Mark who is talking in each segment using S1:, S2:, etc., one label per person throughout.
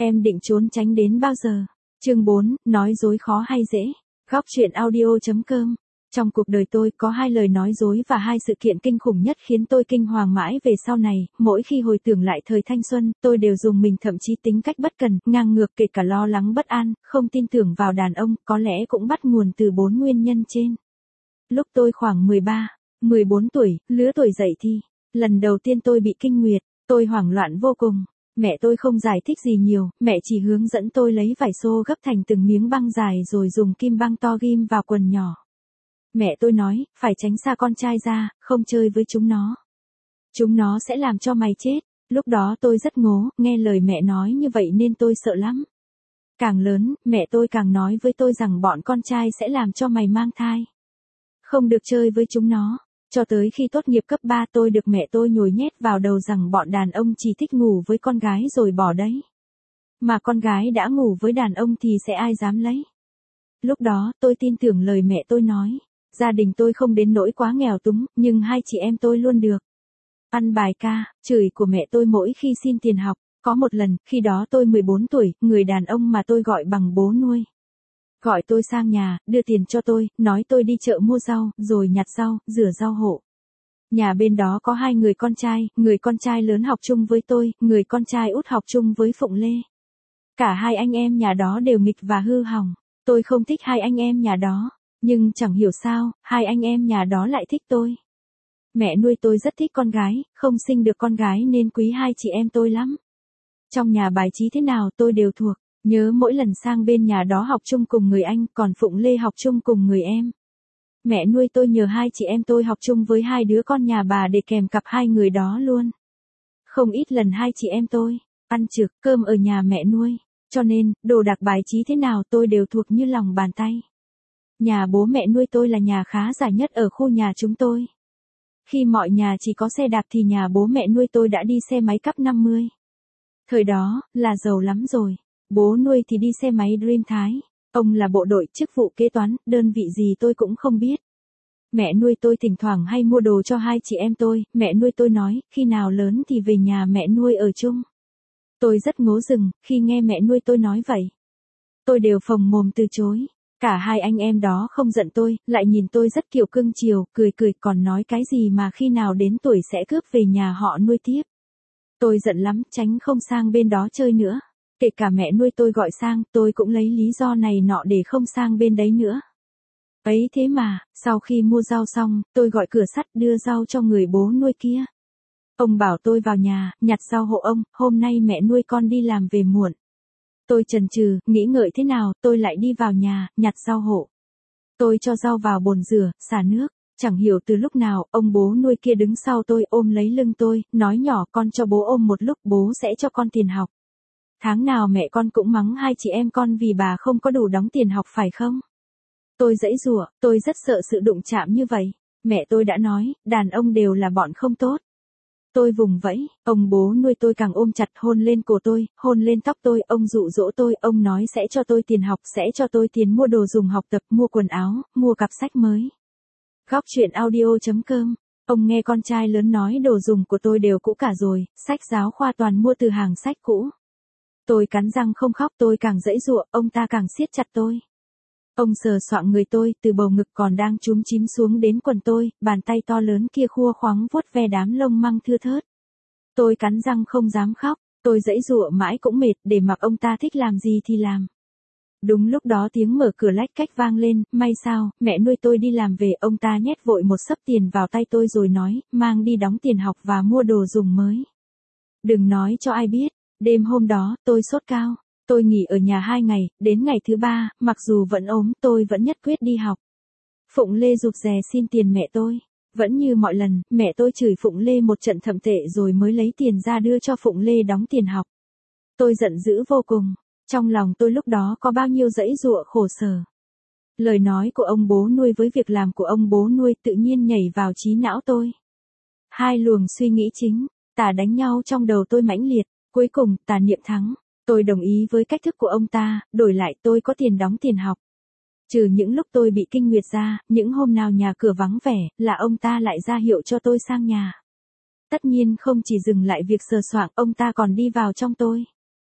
S1: Em định trốn tránh đến bao giờ? Chương 4, nói dối khó hay dễ. Góc truyện audio.com. Trong cuộc đời tôi có hai lời nói dối và hai sự kiện kinh khủng nhất khiến tôi kinh hoàng mãi về sau này. Mỗi khi hồi tưởng lại thời thanh xuân, tôi đều dùng mình, thậm chí tính cách bất cần, ngang ngược, kể cả lo lắng bất an, không tin tưởng vào đàn ông, có lẽ cũng bắt nguồn từ 4 nguyên nhân trên. Lúc tôi khoảng 13, 14 tuổi, lứa tuổi dậy thì, lần đầu tiên tôi bị kinh nguyệt, tôi hoảng loạn vô cùng. Mẹ tôi không giải thích gì nhiều, mẹ chỉ hướng dẫn tôi lấy vải xô gấp thành từng miếng băng dài rồi dùng kim băng to ghim vào quần nhỏ. Mẹ tôi nói, phải tránh xa con trai ra, không chơi với chúng nó. Chúng nó sẽ làm cho mày chết. Lúc đó tôi rất ngố, nghe lời mẹ nói như vậy nên tôi sợ lắm. Càng lớn, mẹ tôi càng nói với tôi rằng bọn con trai sẽ làm cho mày mang thai. Không được chơi với chúng nó. Cho tới khi tốt nghiệp cấp 3 tôi được mẹ tôi nhồi nhét vào đầu rằng bọn đàn ông chỉ thích ngủ với con gái rồi bỏ đấy. Mà con gái đã ngủ với đàn ông thì sẽ ai dám lấy. Lúc đó tôi tin tưởng lời mẹ tôi nói. Gia đình tôi không đến nỗi quá nghèo túng, nhưng hai chị em tôi luôn được ăn bài ca, chửi của mẹ tôi mỗi khi xin tiền học. Có một lần, khi đó tôi 14 tuổi, người đàn ông mà tôi gọi bằng bố nuôi gọi tôi sang nhà, đưa tiền cho tôi, nói tôi đi chợ mua rau, rồi nhặt rau, rửa rau hộ. Nhà bên đó có hai người con trai lớn học chung với tôi, người con trai út học chung với Phụng Lê. Cả hai anh em nhà đó đều nghịch và hư hỏng. Tôi không thích hai anh em nhà đó, nhưng chẳng hiểu sao, hai anh em nhà đó lại thích tôi. Mẹ nuôi tôi rất thích con gái, không sinh được con gái nên quý hai chị em tôi lắm. Trong nhà bài trí thế nào tôi đều thuộc. Nhớ mỗi lần sang bên nhà đó học chung cùng người anh, còn Phụng Lê học chung cùng người em. Mẹ nuôi tôi nhờ hai chị em tôi học chung với hai đứa con nhà bà để kèm cặp hai người đó luôn. Không ít lần hai chị em tôi ăn trực cơm ở nhà mẹ nuôi, cho nên đồ đạc bài trí thế nào tôi đều thuộc như lòng bàn tay. Nhà bố mẹ nuôi tôi là nhà khá giả nhất ở khu nhà chúng tôi. Khi mọi nhà chỉ có xe đạp thì nhà bố mẹ nuôi tôi đã đi xe máy cấp 50. Thời đó, là giàu lắm rồi. Bố nuôi thì đi xe máy Dream Thái. Ông là bộ đội, chức vụ kế toán, đơn vị gì tôi cũng không biết. Mẹ nuôi tôi thỉnh thoảng hay mua đồ cho hai chị em tôi. Mẹ nuôi tôi nói, khi nào lớn thì về nhà mẹ nuôi ở chung. Tôi rất ngố rừng, khi nghe mẹ nuôi tôi nói vậy. Tôi đều phồng mồm từ chối. Cả hai anh em đó không giận tôi, lại nhìn tôi rất kiểu cưng chiều, cười còn nói cái gì mà khi nào đến tuổi sẽ cướp về nhà họ nuôi tiếp. Tôi giận lắm, tránh không sang bên đó chơi nữa. Kể cả mẹ nuôi tôi gọi sang, tôi cũng lấy lý do này nọ để không sang bên đấy nữa. Ấy thế mà, sau khi mua rau xong, tôi gọi cửa sắt đưa rau cho người bố nuôi kia. Ông bảo tôi vào nhà, nhặt rau hộ ông, hôm nay mẹ nuôi con đi làm về muộn. Tôi chần chừ, nghĩ ngợi thế nào, tôi lại đi vào nhà, nhặt rau hộ. Tôi cho rau vào bồn rửa, xả nước. Chẳng hiểu từ lúc nào, ông bố nuôi kia đứng sau tôi ôm lấy lưng tôi, nói nhỏ con cho bố ôm một lúc bố sẽ cho con tiền học. Tháng nào mẹ con cũng mắng hai chị em con vì bà không có đủ đóng tiền học phải không? Tôi giãy giụa, tôi rất sợ sự đụng chạm như vậy. Mẹ tôi đã nói, đàn ông đều là bọn không tốt. Tôi vùng vẫy, ông bố nuôi tôi càng ôm chặt hôn lên cổ tôi, hôn lên tóc tôi, ông dụ dỗ tôi, ông nói sẽ cho tôi tiền học, sẽ cho tôi tiền mua đồ dùng học tập, mua quần áo, mua cặp sách mới. Góc truyện audio.com. Ông nghe con trai lớn nói đồ dùng của tôi đều cũ cả rồi, sách giáo khoa toàn mua từ hàng sách cũ. Tôi cắn răng không khóc, tôi càng giãy giụa, ông ta càng siết chặt tôi. Ông sờ soạng người tôi, từ bầu ngực còn đang chúm chím xuống đến quần tôi, bàn tay to lớn kia khua khoắng vuốt ve đám lông măng thưa thớt. Tôi cắn răng không dám khóc, tôi giãy giụa mãi cũng mệt, để mặc ông ta thích làm gì thì làm. Đúng lúc đó tiếng mở cửa lách cách vang lên, may sao, mẹ nuôi tôi đi làm về, ông ta nhét vội một xấp tiền vào tay tôi rồi nói, mang đi đóng tiền học và mua đồ dùng mới. Đừng nói cho ai biết. Đêm hôm đó, tôi sốt cao. Tôi nghỉ ở nhà 2 ngày, đến ngày thứ 3, mặc dù vẫn ốm, tôi vẫn nhất quyết đi học. Phụng Lê rụt rè xin tiền mẹ tôi. Vẫn như mọi lần, mẹ tôi chửi Phụng Lê một trận thậm tệ rồi mới lấy tiền ra đưa cho Phụng Lê đóng tiền học. Tôi giận dữ vô cùng. Trong lòng tôi lúc đó có bao nhiêu giãy giụa khổ sở. Lời nói của ông bố nuôi với việc làm của ông bố nuôi tự nhiên nhảy vào trí não tôi. Hai luồng suy nghĩ chính, tà đánh nhau trong đầu tôi mãnh liệt. Cuối cùng, tà niệm thắng. Tôi đồng ý với cách thức của ông ta, đổi lại tôi có tiền đóng tiền học. Trừ những lúc tôi bị kinh nguyệt ra, những hôm nào nhà cửa vắng vẻ, là ông ta lại ra hiệu cho tôi sang nhà. Tất nhiên không chỉ dừng lại việc sờ soạng, ông ta còn đi vào trong tôi.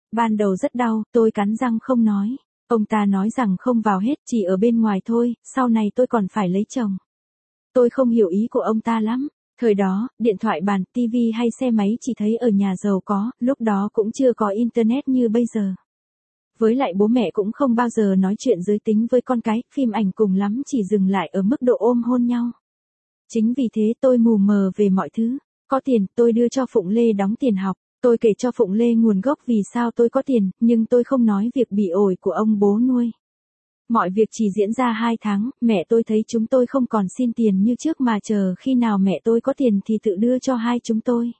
S1: Ban đầu rất đau, tôi cắn răng không nói. Ông ta nói rằng không vào hết, chỉ ở bên ngoài thôi, sau này tôi còn phải lấy chồng. Tôi không hiểu ý của ông ta lắm. Thời đó, điện thoại bàn, tivi hay xe máy chỉ thấy ở nhà giàu có, lúc đó cũng chưa có internet như bây giờ. Với lại bố mẹ cũng không bao giờ nói chuyện giới tính với con cái, phim ảnh cùng lắm chỉ dừng lại ở mức độ ôm hôn nhau. Chính vì thế tôi mù mờ về mọi thứ. Có tiền, tôi đưa cho Phụng Lê đóng tiền học. Tôi kể cho Phụng Lê nguồn gốc vì sao tôi có tiền, nhưng tôi không nói việc bị ổi của ông bố nuôi. Mọi việc chỉ diễn ra 2 tháng, mẹ tôi thấy chúng tôi không còn xin tiền như trước mà chờ khi nào mẹ tôi có tiền thì tự đưa cho hai chúng tôi.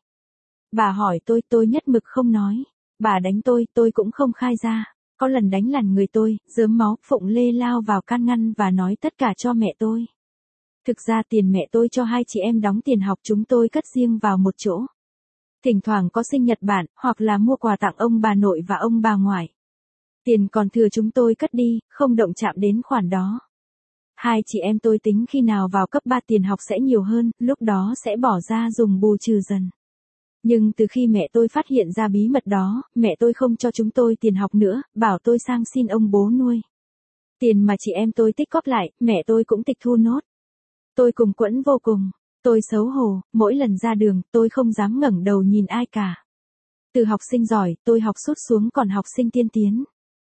S1: Bà hỏi tôi nhất mực không nói. Bà đánh tôi cũng không khai ra. Có lần đánh lằn người tôi, rớm máu, Phụng Lê lao vào can ngăn và nói tất cả cho mẹ tôi. Thực ra tiền mẹ tôi cho hai chị em đóng tiền học chúng tôi cất riêng vào một chỗ. Thỉnh thoảng có sinh nhật bạn, hoặc là mua quà tặng ông bà nội và ông bà ngoại. Tiền còn thừa chúng tôi cất đi, không động chạm đến khoản đó. Hai chị em tôi tính khi nào vào cấp 3 tiền học sẽ nhiều hơn, lúc đó sẽ bỏ ra dùng bù trừ dần. Nhưng từ khi mẹ tôi phát hiện ra bí mật đó, mẹ tôi không cho chúng tôi tiền học nữa, bảo tôi sang xin ông bố nuôi. Tiền mà chị em tôi tích góp lại, mẹ tôi cũng tịch thu nốt. Tôi cùng quẫn vô cùng. Tôi xấu hổ, mỗi lần ra đường, tôi không dám ngẩng đầu nhìn ai cả. Từ học sinh giỏi, tôi học sút xuống còn học sinh tiên tiến.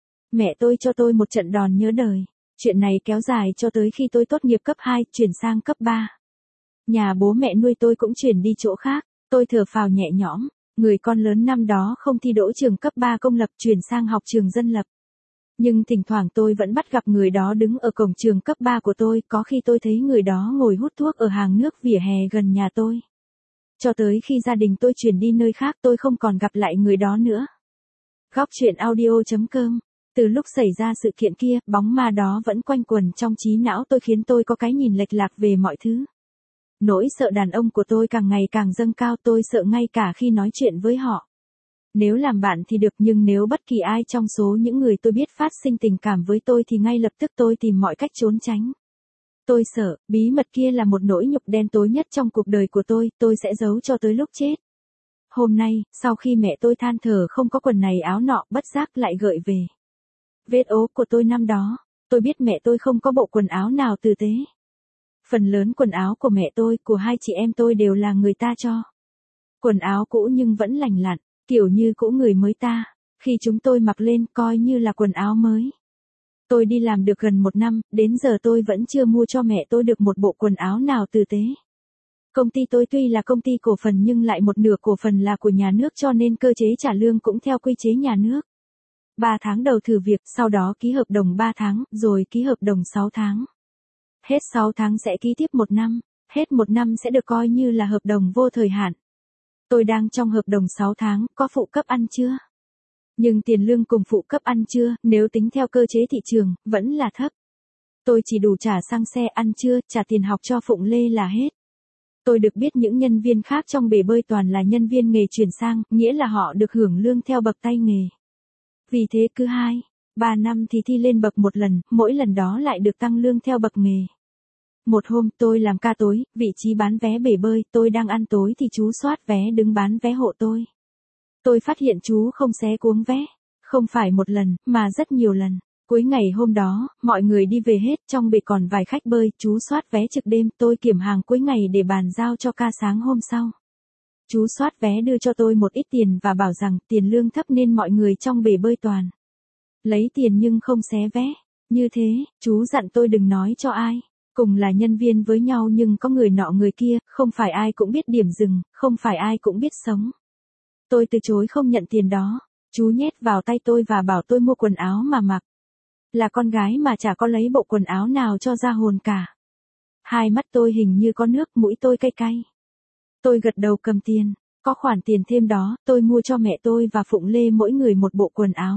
S1: Mẹ tôi cho tôi một trận đòn nhớ đời. Chuyện này kéo dài cho tới khi tôi tốt nghiệp cấp 2, chuyển sang cấp 3. Nhà bố mẹ nuôi tôi cũng chuyển đi chỗ khác. Tôi thở phào nhẹ nhõm. Người con lớn năm đó không thi đỗ trường cấp 3 công lập chuyển sang học trường dân lập. Nhưng thỉnh thoảng tôi vẫn bắt gặp người đó đứng ở cổng trường cấp 3 của tôi, có khi tôi thấy người đó ngồi hút thuốc ở hàng nước vỉa hè gần nhà tôi. Cho tới khi gia đình tôi chuyển đi nơi khác tôi không còn gặp lại người đó nữa. Góc truyện audio.com. Từ lúc xảy ra sự kiện kia, bóng ma đó vẫn quanh quẩn trong trí não tôi khiến tôi có cái nhìn lệch lạc về mọi thứ. Nỗi sợ đàn ông của tôi càng ngày càng dâng cao, tôi sợ ngay cả khi nói chuyện với họ. Nếu làm bạn thì được, nhưng nếu bất kỳ ai trong số những người tôi biết phát sinh tình cảm với tôi thì ngay lập tức tôi tìm mọi cách trốn tránh. Tôi sợ, bí mật kia là một nỗi nhục đen tối nhất trong cuộc đời của tôi sẽ giấu cho tới lúc chết. Hôm nay, sau khi mẹ tôi than thở không có quần này áo nọ, bất giác lại gợi về vết ố của tôi năm đó. Tôi biết mẹ tôi không có bộ quần áo nào tử tế. Phần lớn quần áo của mẹ tôi, của hai chị em tôi đều là người ta cho. Quần áo cũ nhưng vẫn lành lặn, kiểu như cũ người mới ta. Khi chúng tôi mặc lên coi như là quần áo mới. Tôi đi làm được gần 1 năm, đến giờ tôi vẫn chưa mua cho mẹ tôi được một bộ quần áo nào tử tế. Công ty tôi tuy là công ty cổ phần nhưng lại một nửa cổ phần là của nhà nước, cho nên cơ chế trả lương cũng theo quy chế nhà nước. 3 tháng đầu thử việc, sau đó ký hợp đồng 3 tháng, rồi ký hợp đồng 6 tháng. Hết 6 tháng sẽ ký tiếp 1 năm, hết 1 năm sẽ được coi như là hợp đồng vô thời hạn. Tôi đang trong hợp đồng 6 tháng, có phụ cấp ăn chưa? Nhưng tiền lương cùng phụ cấp ăn chưa, nếu tính theo cơ chế thị trường, vẫn là thấp. Tôi chỉ đủ trả xăng xe, ăn trưa, trả tiền học cho Phụng Lê là hết. Tôi được biết những nhân viên khác trong bể bơi toàn là nhân viên nghề chuyển sang, nghĩa là họ được hưởng lương theo bậc tay nghề. Vì thế cứ 2, 3 năm thì thi lên bậc một lần, mỗi lần đó lại được tăng lương theo bậc nghề. Một hôm tôi làm ca tối, vị trí bán vé bể bơi, tôi đang ăn tối thì chú soát vé đứng bán vé hộ tôi. Tôi phát hiện chú không xé cuống vé, không phải một lần, mà rất nhiều lần. Cuối ngày hôm đó, mọi người đi về hết, trong bể còn vài khách bơi, chú soát vé trực đêm, tôi kiểm hàng cuối ngày để bàn giao cho ca sáng hôm sau. Chú soát vé đưa cho tôi một ít tiền và bảo rằng tiền lương thấp nên mọi người trong bể bơi toàn lấy tiền nhưng không xé vé. Như thế, chú dặn tôi đừng nói cho ai. Cùng là nhân viên với nhau nhưng có người nọ người kia, không phải ai cũng biết điểm dừng, không phải ai cũng biết sống. Tôi từ chối không nhận tiền đó. Chú nhét vào tay tôi và bảo tôi mua quần áo mà mặc. Là con gái mà chả có lấy bộ quần áo nào cho ra hồn cả. Hai mắt tôi hình như có nước, mũi tôi cay cay. Tôi gật đầu cầm tiền. Có khoản tiền thêm đó, tôi mua cho mẹ tôi và Phụng Lê mỗi người một bộ quần áo.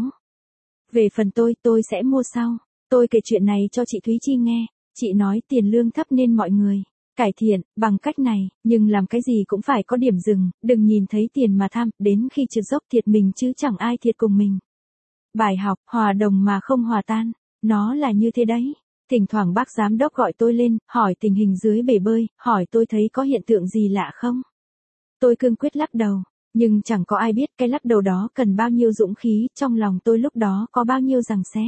S1: Về phần tôi sẽ mua sau. Tôi kể chuyện này cho chị Thúy Chi nghe. Chị nói tiền lương thấp nên mọi người cải thiện bằng cách này, nhưng làm cái gì cũng phải có điểm dừng, đừng nhìn thấy tiền mà tham, đến khi trượt dốc thiệt mình chứ chẳng ai thiệt cùng mình. Bài học, hòa đồng mà không hòa tan, nó là như thế đấy. Thỉnh thoảng bác giám đốc gọi tôi lên, hỏi tình hình dưới bể bơi, hỏi tôi thấy có hiện tượng gì lạ không. Tôi cương quyết lắc đầu. Nhưng chẳng có ai biết cái lắc đầu đó cần bao nhiêu dũng khí, trong lòng tôi lúc đó có bao nhiêu giằng xé.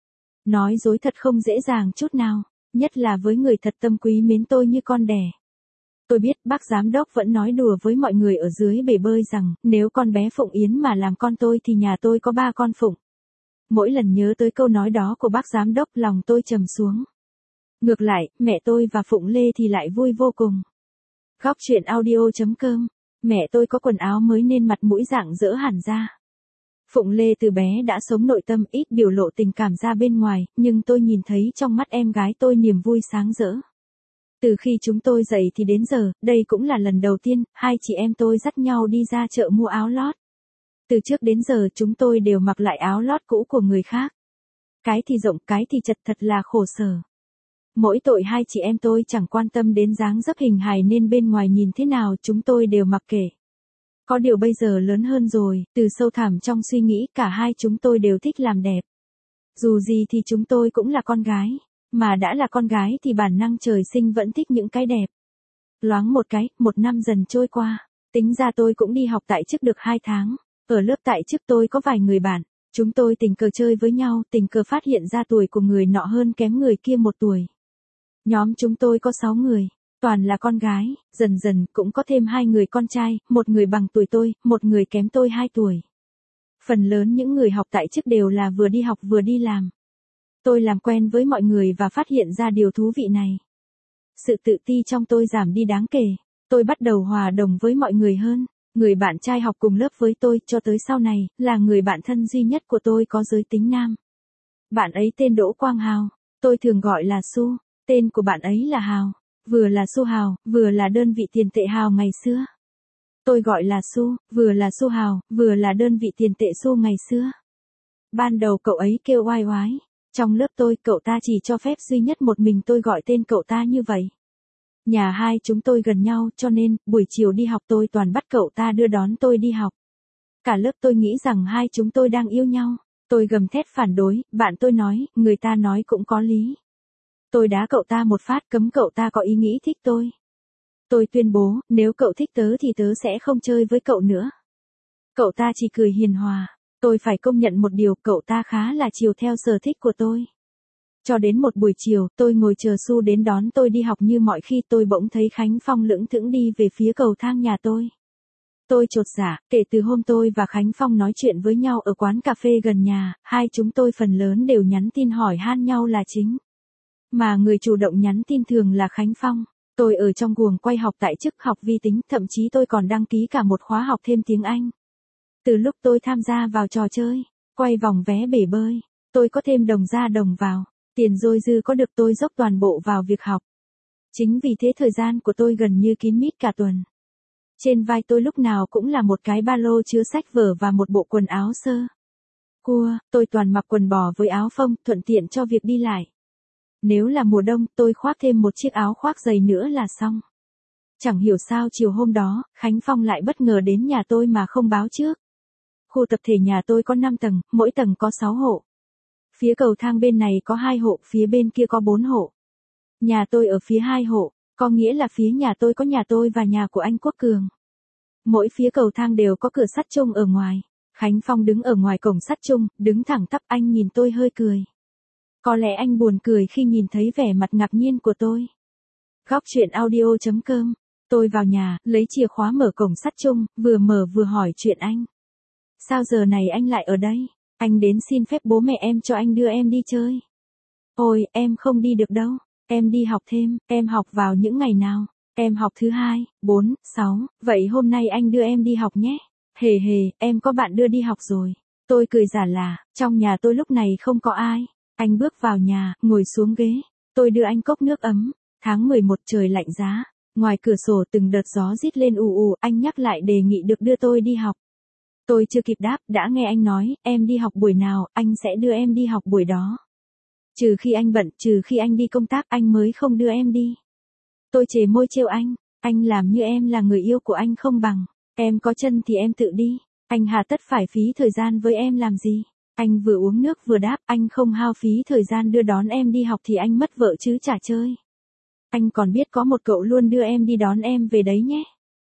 S1: Nói dối thật không dễ dàng chút nào, nhất là với người thật tâm quý mến tôi như con đẻ. Tôi biết bác giám đốc vẫn nói đùa với mọi người ở dưới bể bơi rằng, nếu con bé Phụng Yến mà làm con tôi thì nhà tôi có 3 con Phụng. Mỗi lần nhớ tới câu nói đó của bác giám đốc lòng tôi trầm xuống. Ngược lại, mẹ tôi và Phụng Lê thì lại vui vô cùng. Góc truyện audio.com. Mẹ tôi có quần áo mới nên mặt mũi rạng rỡ hẳn ra. Phụng Lê từ bé đã sống nội tâm, ít biểu lộ tình cảm ra bên ngoài, nhưng tôi nhìn thấy trong mắt em gái tôi niềm vui sáng rỡ. Từ khi chúng tôi dậy thì đến giờ, đây cũng là lần đầu tiên, hai chị em tôi dắt nhau đi ra chợ mua áo lót. Từ trước đến giờ chúng tôi đều mặc lại áo lót cũ của người khác. Cái thì rộng, cái thì chật, thật là khổ sở. Mỗi tội hai chị em tôi chẳng quan tâm đến dáng dấp hình hài nên bên ngoài nhìn thế nào chúng tôi đều mặc kệ. Có điều bây giờ lớn hơn rồi, từ sâu thẳm trong suy nghĩ cả hai chúng tôi đều thích làm đẹp. Dù gì thì chúng tôi cũng là con gái, mà đã là con gái thì bản năng trời sinh vẫn thích những cái đẹp. Loáng một cái, 1 năm dần trôi qua, tính ra tôi cũng đi học tại chức được 2 tháng. Ở lớp tại chức tôi có vài người bạn, chúng tôi tình cờ chơi với nhau, tình cờ phát hiện ra tuổi của người nọ hơn kém người kia 1 tuổi. Nhóm chúng tôi có 6 người, toàn là con gái, dần dần cũng có thêm 2 người con trai, 1 người bằng tuổi tôi, 1 người kém tôi 2 tuổi. Phần lớn những người học tại chức đều là vừa đi học vừa đi làm. Tôi làm quen với mọi người và phát hiện ra điều thú vị này. Sự tự ti trong tôi giảm đi đáng kể, tôi bắt đầu hòa đồng với mọi người hơn. Người bạn trai học cùng lớp với tôi cho tới sau này, là người bạn thân duy nhất của tôi có giới tính nam. Bạn ấy tên Đỗ Quang Hào, tôi thường gọi là Su, tên của bạn ấy là Hào, vừa là Su Hào, vừa là đơn vị tiền tệ Hào ngày xưa. Tôi gọi là Su, vừa là Su Hào, vừa là đơn vị tiền tệ Su ngày xưa. Ban đầu cậu ấy kêu oai oái, trong lớp tôi cậu ta chỉ cho phép duy nhất một mình tôi gọi tên cậu ta như vậy. Nhà hai chúng tôi gần nhau cho nên, buổi chiều đi học tôi toàn bắt cậu ta đưa đón tôi đi học. Cả lớp tôi nghĩ rằng hai chúng tôi đang yêu nhau. Tôi gầm thét phản đối, bạn tôi nói, người ta nói cũng có lý. Tôi đá cậu ta một phát cấm cậu ta có ý nghĩ thích tôi. Tôi tuyên bố, nếu cậu thích tớ thì tớ sẽ không chơi với cậu nữa. Cậu ta chỉ cười hiền hòa. Tôi phải công nhận một điều, cậu ta khá là chiều theo sở thích của tôi. Cho đến một buổi chiều, tôi ngồi chờ Su đến đón tôi đi học như mọi khi, tôi bỗng thấy Khánh Phong lững thững đi về phía cầu thang nhà tôi. Tôi chột dạ, kể từ hôm tôi và Khánh Phong nói chuyện với nhau ở quán cà phê gần nhà, hai chúng tôi phần lớn đều nhắn tin hỏi han nhau là chính. Mà người chủ động nhắn tin thường là Khánh Phong. Tôi ở trong guồng quay học tại chức học vi tính, thậm chí tôi còn đăng ký cả một khóa học thêm tiếng Anh. Từ lúc tôi tham gia vào trò chơi, quay vòng vé bể bơi, tôi có thêm đồng ra đồng vào. Tiền dôi dư có được tôi dốc toàn bộ vào việc học. Chính vì thế thời gian của tôi gần như kín mít cả tuần. Trên vai tôi lúc nào cũng là một cái ba lô chứa sách vở và một bộ quần áo sơ cua, tôi toàn mặc quần bò với áo phông, thuận tiện cho việc đi lại. Nếu là mùa đông, tôi khoác thêm một chiếc áo khoác dày nữa là xong. Chẳng hiểu sao chiều hôm đó, Khánh Phong lại bất ngờ đến nhà tôi mà không báo trước. Khu tập thể nhà tôi có 5 tầng, mỗi tầng có 6 hộ. Phía cầu thang bên này có 2 hộ, phía bên kia có 4 hộ. Nhà tôi ở phía 2 hộ, có nghĩa là phía nhà tôi có nhà tôi và nhà của anh Quốc Cường. Mỗi phía cầu thang đều có cửa sắt chung ở ngoài. Khánh Phong đứng ở ngoài cổng sắt chung, đứng thẳng tắp, anh nhìn tôi hơi cười. Có lẽ anh buồn cười khi nhìn thấy vẻ mặt ngạc nhiên của tôi. Góc truyện audio.com. Tôi vào nhà, lấy chìa khóa mở cổng sắt chung, vừa mở vừa hỏi chuyện anh. Sao giờ này anh lại ở đây? Anh đến xin phép bố mẹ em cho anh đưa em đi chơi. Ôi, em không đi được đâu. Em đi học thêm, em học vào những ngày nào? Em học thứ 2, 4, 6, vậy hôm nay anh đưa em đi học nhé. Hề hề, em có bạn đưa đi học rồi. Tôi cười giả là, trong nhà tôi lúc này không có ai. Anh bước vào nhà, ngồi xuống ghế. Tôi đưa anh cốc nước ấm. Tháng 11 trời lạnh giá. Ngoài cửa sổ từng đợt gió rít lên ù ù, anh nhắc lại đề nghị được đưa tôi đi học. Tôi chưa kịp đáp, đã nghe anh nói, em đi học buổi nào, anh sẽ đưa em đi học buổi đó. Trừ khi anh bận, trừ khi anh đi công tác, anh mới không đưa em đi. Tôi chề môi trêu anh làm như em là người yêu của anh không bằng. Em có chân thì em tự đi, anh hà tất phải phí thời gian với em làm gì. Anh vừa uống nước vừa đáp, anh không hao phí thời gian đưa đón em đi học thì anh mất vợ chứ chả chơi. Anh còn biết có một cậu luôn đưa em đi đón em về đấy nhé.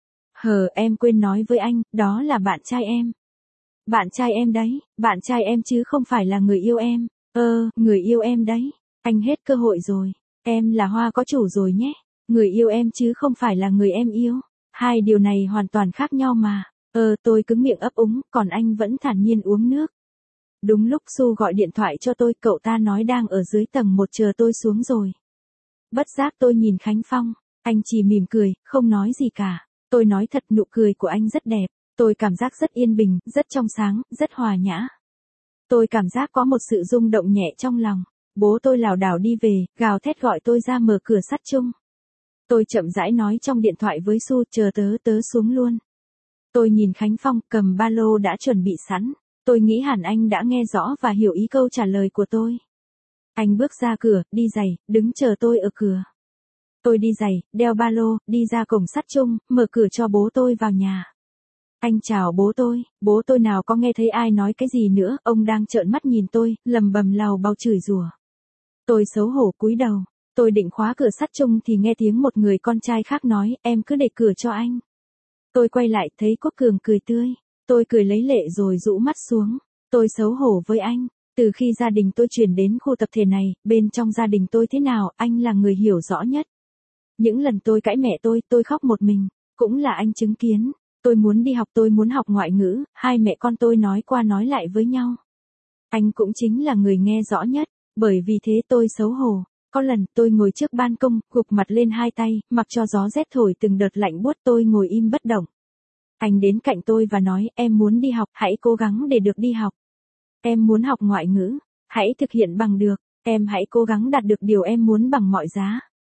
S1: Em quên nói với anh, đó là bạn trai em. Bạn trai em đấy, bạn trai em chứ không phải là người yêu em. Người yêu em đấy. Anh hết cơ hội rồi. Em là hoa có chủ rồi nhé. Người yêu em chứ không phải là người em yêu. Hai điều này hoàn toàn khác nhau mà. Tôi cứng miệng ấp úng, còn anh vẫn thản nhiên uống nước. Đúng lúc Su gọi điện thoại cho tôi, cậu ta nói đang ở dưới tầng 1 chờ tôi xuống rồi. Bất giác tôi nhìn Khánh Phong, anh chỉ mỉm cười, không nói gì cả. Tôi nói thật, nụ cười của anh rất đẹp. Tôi cảm giác rất yên bình, rất trong sáng, rất hòa nhã. Tôi cảm giác có một sự rung động nhẹ trong lòng. Bố tôi lảo đảo đi về, gào thét gọi tôi ra mở cửa sắt chung. Tôi chậm rãi nói trong điện thoại với Su, chờ tớ xuống luôn. Tôi nhìn Khánh Phong cầm ba lô đã chuẩn bị sẵn. Tôi nghĩ hẳn anh đã nghe rõ và hiểu ý câu trả lời của tôi. Anh bước ra cửa, đi giày, đứng chờ tôi ở cửa. Tôi đi giày, đeo ba lô, đi ra cổng sắt chung, mở cửa cho bố tôi vào nhà. Anh chào bố tôi nào có nghe thấy ai nói cái gì nữa, ông đang trợn mắt nhìn tôi, lầm bầm lầu bầu chửi rủa. Tôi xấu hổ cúi đầu, tôi định khóa cửa sắt chung thì nghe tiếng một người con trai khác nói, em cứ để cửa cho anh. Tôi quay lại thấy Quốc Cường cười tươi, tôi cười lấy lệ rồi rũ mắt xuống, tôi xấu hổ với anh. Từ khi gia đình tôi chuyển đến khu tập thể này, bên trong gia đình tôi thế nào, anh là người hiểu rõ nhất. Những lần tôi cãi mẹ tôi khóc một mình, cũng là anh chứng kiến. Tôi muốn đi học, tôi muốn học ngoại ngữ, hai mẹ con tôi nói qua nói lại với nhau. Anh cũng chính là người nghe rõ nhất, bởi vì thế tôi xấu hổ. Có lần tôi ngồi trước ban công, gục mặt lên hai tay, mặc cho gió rét thổi từng đợt lạnh buốt, tôi ngồi im bất động. Anh đến cạnh tôi và nói, em muốn đi học, hãy cố gắng để được đi học. Em muốn học ngoại ngữ, hãy thực hiện bằng được, em hãy cố gắng đạt được điều em muốn bằng mọi giá.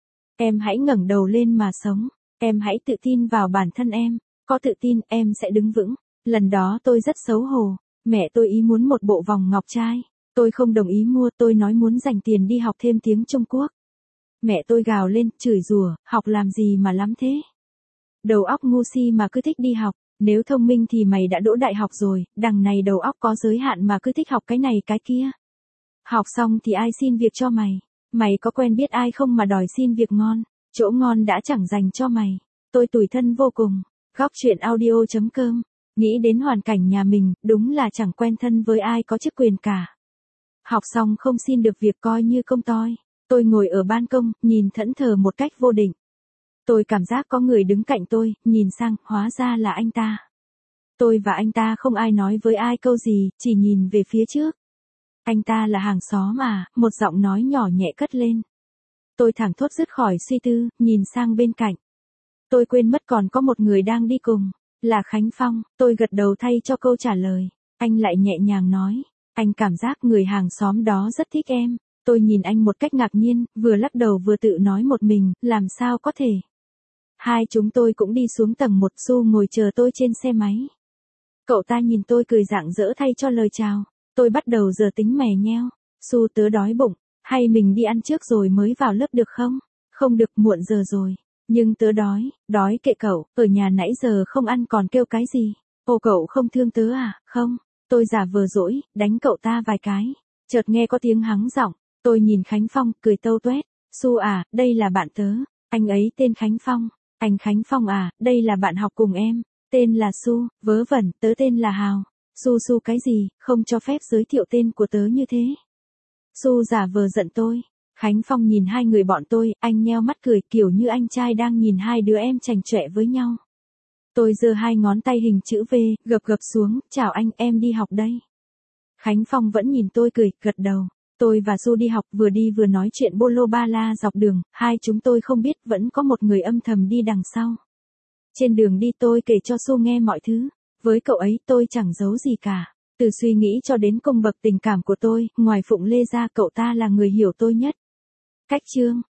S1: Em hãy ngẩng đầu lên mà sống, em hãy tự tin vào bản thân em, có tự tin em sẽ đứng vững. Lần đó tôi rất xấu hổ, mẹ tôi ý muốn một bộ vòng ngọc trai, tôi không đồng ý mua, tôi nói muốn dành tiền đi học thêm tiếng Trung Quốc. Mẹ tôi gào lên, chửi rủa, học làm gì mà lắm thế? Đầu óc ngu si mà cứ thích đi học, nếu thông minh thì mày đã đỗ đại học rồi, đằng này đầu óc có giới hạn mà cứ thích học cái này cái kia. Học xong thì ai xin việc cho mày? Mày có quen biết ai không mà đòi xin việc ngon, chỗ ngon đã chẳng dành cho mày. Tôi tủi thân vô cùng. Góc chuyện audio.com. Nghĩ đến hoàn cảnh nhà mình, đúng là chẳng quen thân với ai có chức quyền cả. Học xong không xin được việc coi như công toi. Tôi ngồi ở ban công, nhìn thẫn thờ một cách vô định. Tôi cảm giác có người đứng cạnh tôi, nhìn sang, hóa ra là anh ta. Tôi và anh ta không ai nói với ai câu gì, chỉ nhìn về phía trước. Anh ta là hàng xóm à, một giọng nói nhỏ nhẹ cất lên. Tôi thảng thốt dứt khỏi suy tư, nhìn sang bên cạnh. Tôi quên mất còn có một người đang đi cùng, là Khánh Phong. Tôi gật đầu thay cho câu trả lời. Anh lại nhẹ nhàng nói, anh cảm giác người hàng xóm đó rất thích em. Tôi nhìn anh một cách ngạc nhiên, vừa lắc đầu vừa tự nói một mình, làm sao có thể. Hai chúng tôi cũng đi xuống tầng 1, Su ngồi chờ tôi trên xe máy. Cậu ta nhìn tôi cười rạng rỡ thay cho lời chào. Tôi bắt đầu giờ tính mè nheo. Su, tớ đói bụng, hay mình đi ăn trước rồi mới vào lớp được không? Không được, muộn giờ rồi. Nhưng tớ đói kệ cậu, ở nhà nãy giờ không ăn còn kêu cái gì? Ô, cậu không thương tớ à? Không. Tôi giả vờ dỗi, đánh cậu ta vài cái. Chợt nghe có tiếng hắng giọng. Tôi nhìn Khánh Phong, cười tâu tuét. Su à, đây là bạn tớ. Anh ấy tên Khánh Phong. Anh Khánh Phong à, đây là bạn học cùng em. Tên là Su, vớ vẩn, tớ tên là Hào. Su cái gì, không cho phép giới thiệu tên của tớ như thế. Su giả vờ giận tôi. Khánh Phong nhìn hai người bọn tôi, anh nheo mắt cười kiểu như anh trai đang nhìn hai đứa em chảnh chọe với nhau. Tôi giơ hai ngón tay hình chữ V, gập xuống, chào anh, em đi học đây. Khánh Phong vẫn nhìn tôi cười, gật đầu. Tôi và Su đi học, vừa đi vừa nói chuyện bolo ba la dọc đường, hai chúng tôi không biết vẫn có một người âm thầm đi đằng sau. Trên đường đi tôi kể cho Su nghe mọi thứ. Với cậu ấy tôi chẳng giấu gì cả. Từ suy nghĩ cho đến cung bậc tình cảm của tôi, ngoài Phụng Lê ra cậu ta là người hiểu tôi nhất. Cách chương